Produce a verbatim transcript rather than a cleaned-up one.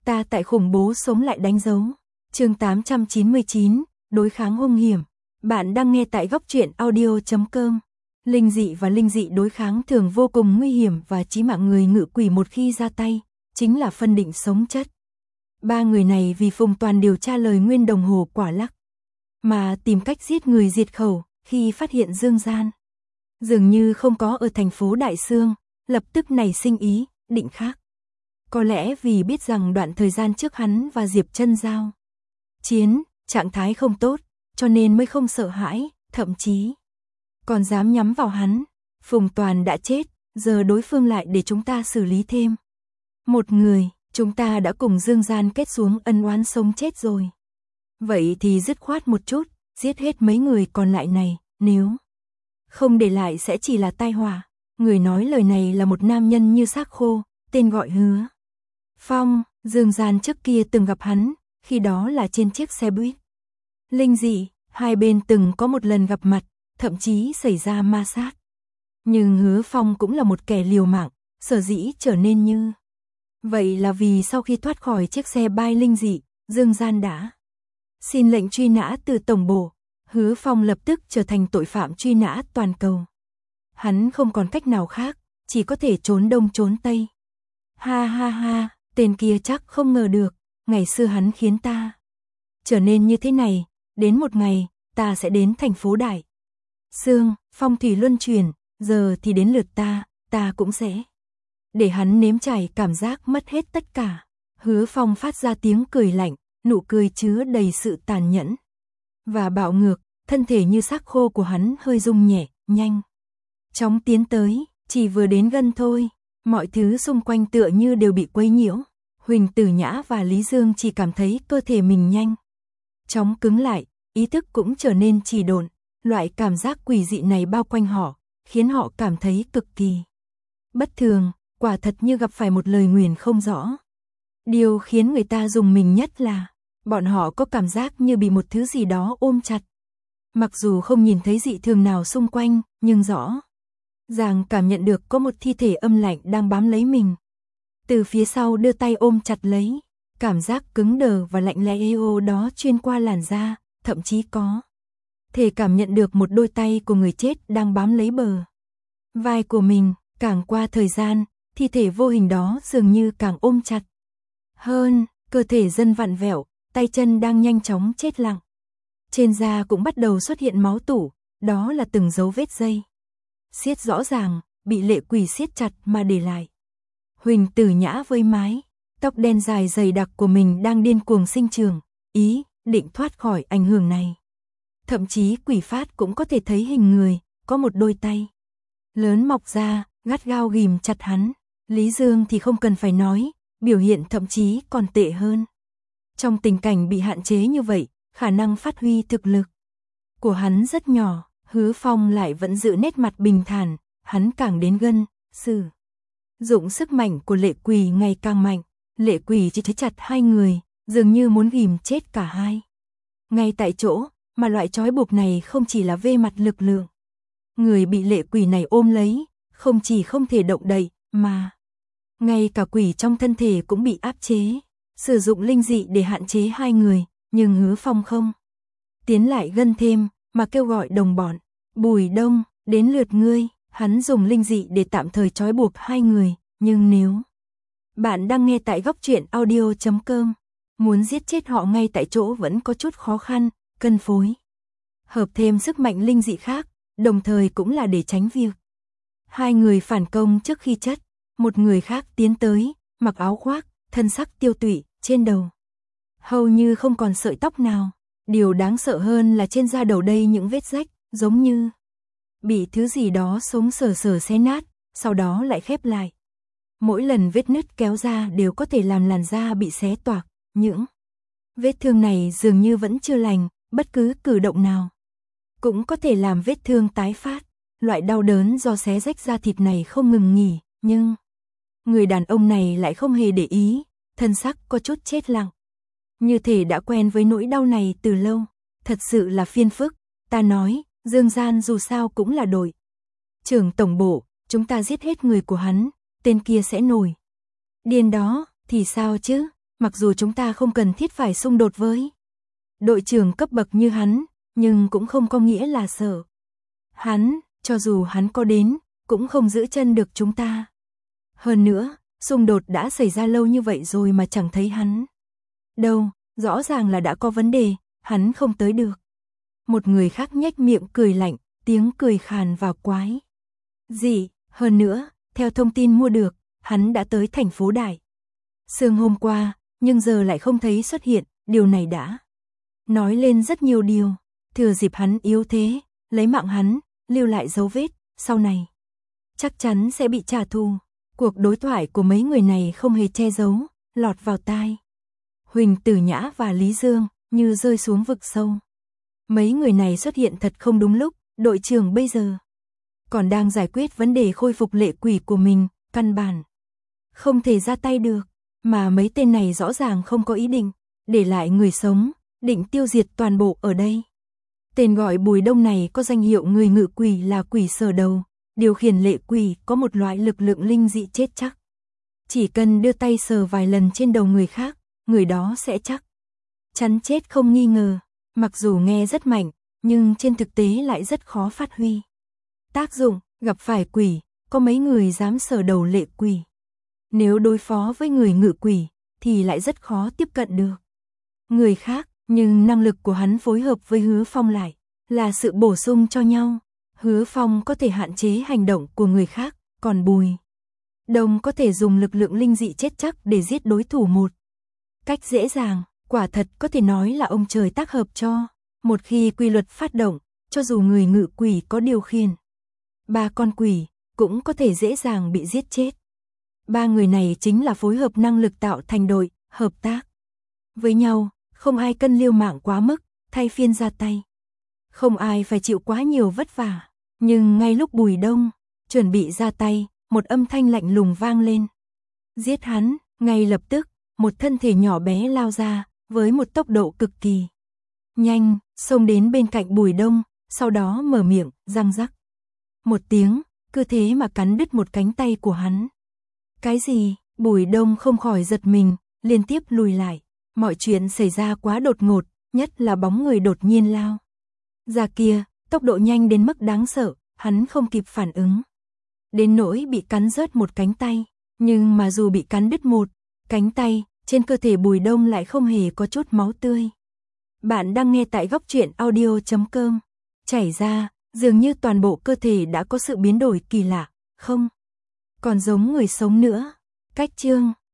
Ta tại khủng bố sống lại đánh dấu. Chương tám trăm chín mươi chín, đối kháng hung hiểm. Bạn đang nghe tại góc truyện audio chấm com. Linh dị và linh dị đối kháng thường vô cùng nguy hiểm và chí mạng, người ngự quỷ một khi ra tay, chính là phân định sống chết. Ba người này vì Phùng Toàn điều tra lời nguyên đồng hồ quả lắc, mà tìm cách giết người diệt khẩu khi phát hiện Dương Gian dường như không có ở thành phố Đại Sương, lập tức nảy sinh ý định khác. Có lẽ vì biết rằng đoạn thời gian trước hắn và Diệp Chân giao chiến, trạng thái không tốt, cho nên mới không sợ hãi, thậm chí còn dám nhắm vào hắn. Phùng Toàn đã chết, giờ đối phương lại để chúng ta xử lý thêm một người, chúng ta đã cùng Dương Gian kết xuống ân oán sống chết rồi. Vậy thì dứt khoát một chút, giết hết mấy người còn lại này, nếu không để lại sẽ chỉ là tai họa. Người nói lời này là một nam nhân như xác khô, tên gọi Hứa Phong. Dương Gian trước kia từng gặp hắn, khi đó là trên chiếc xe buýt linh dị, hai bên từng có một lần gặp mặt, thậm chí xảy ra ma sát. Nhưng Hứa Phong cũng là một kẻ liều mạng, sở dĩ trở nên như vậy là vì sau khi thoát khỏi chiếc xe bay linh dị, Dương Gian đã xin lệnh truy nã từ tổng bộ. Hứa Phong lập tức trở thành tội phạm truy nã toàn cầu. Hắn không còn cách nào khác, chỉ có thể trốn đông trốn tây. Ha ha ha, tên kia chắc không ngờ được, ngày xưa hắn khiến ta trở nên như thế này, đến một ngày, ta sẽ đến thành phố Đại Sương, phong thủy luân chuyển, giờ thì đến lượt ta, ta cũng sẽ để hắn nếm trải cảm giác mất hết tất cả. Hứa Phong phát ra tiếng cười lạnh, nụ cười chứa đầy sự tàn nhẫn và bạo ngược, thân thể như xác khô của hắn hơi rung nhẹ, nhanh chóng tiến tới, chỉ vừa đến gần thôi, mọi thứ xung quanh tựa như đều bị quấy nhiễu. Huỳnh Tử Nhã và Lý Dương chỉ cảm thấy cơ thể mình nhanh chóng cứng lại, ý thức cũng trở nên trì độn. Loại cảm giác quỷ dị này bao quanh họ, khiến họ cảm thấy cực kỳ bất thường, quả thật như gặp phải một lời nguyền không rõ. Điều khiến người ta rùng mình nhất là bọn họ có cảm giác như bị một thứ gì đó ôm chặt. Mặc dù không nhìn thấy dị thường nào xung quanh, nhưng rõ ràng cảm nhận được có một thi thể âm lạnh đang bám lấy mình. Từ phía sau đưa tay ôm chặt lấy, cảm giác cứng đờ và lạnh lẽo đó chuyên qua làn da, thậm chí có thể cảm nhận được một đôi tay của người chết đang bám lấy bờ vai của mình. Càng qua thời gian, thi thể vô hình đó dường như càng ôm chặt hơn, cơ thể dân vặn vẹo, tay chân đang nhanh chóng chết lặng. Trên da cũng bắt đầu xuất hiện máu tủ, đó là từng dấu vết dây siết rõ ràng, bị lệ quỷ siết chặt mà để lại. Huỳnh Tử Nhã với mái tóc đen dài dày đặc của mình đang điên cuồng sinh trưởng, ý định thoát khỏi ảnh hưởng này. Thậm chí quỷ phát cũng có thể thấy hình người, có một đôi tay lớn mọc ra, gắt gao ghìm chặt hắn. Lý Dương thì không cần phải nói, biểu hiện thậm chí còn tệ hơn. Trong tình cảnh bị hạn chế như vậy, khả năng phát huy thực lực của hắn rất nhỏ. Hứa Phong lại vẫn giữ nét mặt bình thản, hắn càng đến gần, sử dụng sức mạnh của lệ quỷ ngày càng mạnh. Lệ quỷ chỉ chế chặt hai người, dường như muốn ghìm chết cả hai ngay tại chỗ, mà loại trói buộc này không chỉ là về mặt lực lượng. Người bị lệ quỷ này ôm lấy, không chỉ không thể động đậy, mà ngay cả quỷ trong thân thể cũng bị áp chế. Sử dụng linh dị để hạn chế hai người, nhưng Hứa Phong không tiến lại gần thêm, mà kêu gọi đồng bọn. Bùi Đông, đến lượt ngươi. Hắn dùng linh dị để tạm thời trói buộc hai người, nhưng nếu bạn đang nghe tại góc truyện audio chấm com, muốn giết chết họ ngay tại chỗ vẫn có chút khó khăn, cần phối hợp thêm sức mạnh linh dị khác, đồng thời cũng là để tránh việc hai người phản công trước khi chết. Một người khác tiến tới, mặc áo khoác, thân sắc tiêu tụy, trên đầu hầu như không còn sợi tóc nào. Điều đáng sợ hơn là trên da đầu đây những vết rách, giống như bị thứ gì đó sống sờ sờ xé nát, sau đó lại khép lại. Mỗi lần vết nứt kéo ra đều có thể làm làn da bị xé toạc. Những vết thương này dường như vẫn chưa lành, bất cứ cử động nào cũng có thể làm vết thương tái phát. Loại đau đớn do xé rách da thịt này không ngừng nghỉ, nhưng người đàn ông này lại không hề để ý, thân sắc có chút chết lặng, như thể đã quen với nỗi đau này từ lâu. Thật sự là phiền phức. Ta nói, Dương Gian dù sao cũng là đội trưởng tổng bộ, chúng ta giết hết người của hắn, tên kia sẽ nổi điên đó, thì sao chứ? mặc dù chúng ta không cần thiết phải xung đột với đội trưởng cấp bậc như hắn, nhưng cũng không có nghĩa là sợ. Hắn, cho dù hắn có đến, cũng không giữ chân được chúng ta. Hơn nữa, xung đột đã xảy ra lâu như vậy rồi mà chẳng thấy hắn đâu, rõ ràng là đã có vấn đề, hắn không tới được. Một người khác nhếch miệng cười lạnh, tiếng cười khàn và quái dị. Hơn nữa, theo thông tin mua được, hắn đã tới thành phố Đại Sương hôm qua, nhưng giờ lại không thấy xuất hiện, điều này đã nói lên rất nhiều điều. Thừa dịp hắn yếu thế, lấy mạng hắn, lưu lại dấu vết, sau này chắc chắn sẽ bị trả thù. Cuộc đối thoại của mấy người này không hề che giấu, lọt vào tai Huỳnh Tử Nhã và Lý Dương, như rơi xuống vực sâu. Mấy người này xuất hiện thật không đúng lúc, đội trưởng bây giờ còn đang giải quyết vấn đề khôi phục lệ quỷ của mình, căn bản không thể ra tay được, mà mấy tên này rõ ràng không có ý định để lại người sống, định tiêu diệt toàn bộ ở đây. Tên gọi Bùi Đông này có danh hiệu người ngự quỷ là quỷ sờ đầu, điều khiển lệ quỷ có một loại lực lượng linh dị chết chắc. Chỉ cần đưa tay sờ vài lần trên đầu người khác, người đó sẽ chắc chắn chết không nghi ngờ. Mặc dù nghe rất mạnh, nhưng trên thực tế lại rất khó phát huy tác dụng. Gặp phải quỷ, có mấy người dám sờ đầu lệ quỷ. Nếu đối phó với người ngự quỷ, thì lại rất khó tiếp cận được người khác. Nhưng năng lực của hắn phối hợp với Hứa Phong lại là sự bổ sung cho nhau. Hứa Phong có thể hạn chế hành động của người khác, còn Bùi Đông có thể dùng lực lượng linh dị chết chắc để giết đối thủ một cách dễ dàng. Quả thật có thể nói là ông trời tác hợp cho. Một khi quy luật phát động, cho dù người ngự quỷ có điều khiển ba con quỷ, cũng có thể dễ dàng bị giết chết. Ba người này chính là phối hợp năng lực tạo thành đội, hợp tác với nhau, không ai cân liêu mạng quá mức, thay phiên ra tay. Không ai phải chịu quá nhiều vất vả. Nhưng ngay lúc Bùi Đông chuẩn bị ra tay, một âm thanh lạnh lùng vang lên. Giết hắn. Ngay lập tức, một thân thể nhỏ bé lao ra, với một tốc độ cực kỳ nhanh, xông đến bên cạnh Bùi Đông, sau đó mở miệng, răng rắc một tiếng, cứ thế mà cắn đứt một cánh tay của hắn. Cái gì? Bùi Đông không khỏi giật mình, liên tiếp lùi lại. Mọi chuyện xảy ra quá đột ngột, nhất là bóng người đột nhiên lao ra kia, tốc độ nhanh đến mức đáng sợ, hắn không kịp phản ứng. Đến nỗi bị cắn rớt một cánh tay, nhưng mà dù bị cắn đứt một cánh tay, trên cơ thể Bùi Đông lại không hề có chút máu tươi. Bạn đang nghe tại góc truyện audio chấm com. Chảy ra, dường như toàn bộ cơ thể đã có sự biến đổi kỳ lạ, không còn giống người sống nữa. Cách chương